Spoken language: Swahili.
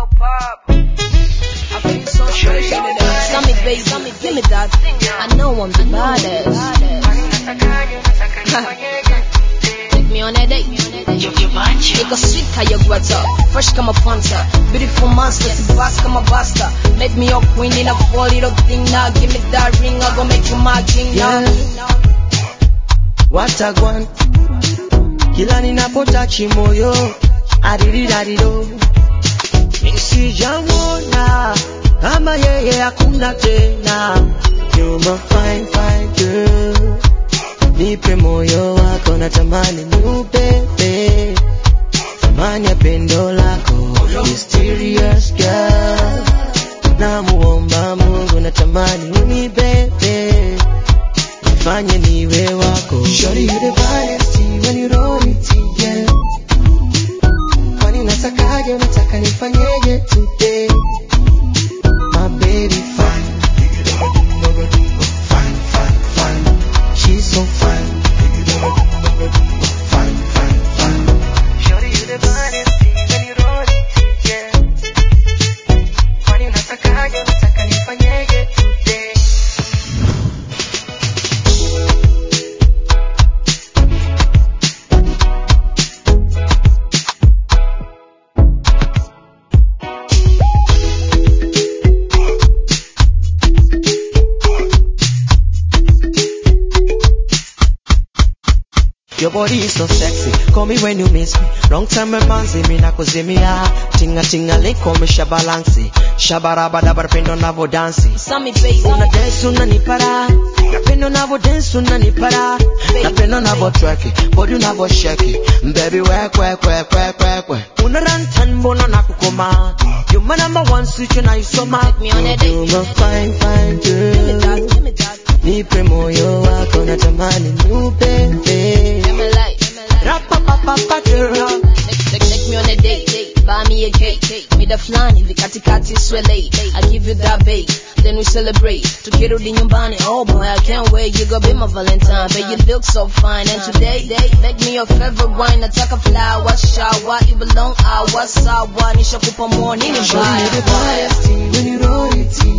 yo, pop. I feel so straight today. Sammy, baby, give me that. I know I'm the baddest. Take me on a date. Niko sweet kaya guata, fresh kama Fanta, beautiful monster, si boss kama Basta. Make me your queen in a four little thing now. Give me that ring, I gon' make you my king now. What I want, kila ninapotachi moyo, adiridadido. Nisijamwona kama yeye hakuna tena. You're my fine, fine girl. Nipe moyo wako natamani niubebe. Thamani ya pendo lako, mysterious girl. Namuomba Mungu natamani unibebe. Nifanye niwe wako. Shorty, you the baddest when you roll it, yeah. Kwani unatakaje, unataka nifanyeje today? My baby fine. Fine, fine, fine. She's so fine. Fine, fine, fine. Shorty, you the baddest when you roll it, yeah. Kwani unatakaje, unataka nifanyeje today? Your body is so sexy, call me when you miss me. Long time my man say me na kuzimia. Tinga tinga le call me shabalansi. Shabarabadabar pendo navo dansi. Sammy, baby, Una dance unanipara. Napendo navo dance unanipara. Napendo navo twerk it, body navo shake it. Baby work. Una rantan bono nakukoma. You my number one switch and I so mad. me on a date. You my fine, fine Give me that, girl. give me that. Nipe moyo wako natamani niubebe. Give me light. Rapapapapa girl. Take me on a date. Buy me a cake. Me the flan, hivi katikati swele. I give you that bake, then we celebrate. Tukirudi nyumbani, oh boy, I can't wait. You gon' be my Valentine, but you look so fine. And today, make me your favorite wine. Nataka flower shower, you belong our sawa. Nishakupa morning and Show you the baddest when you roll it.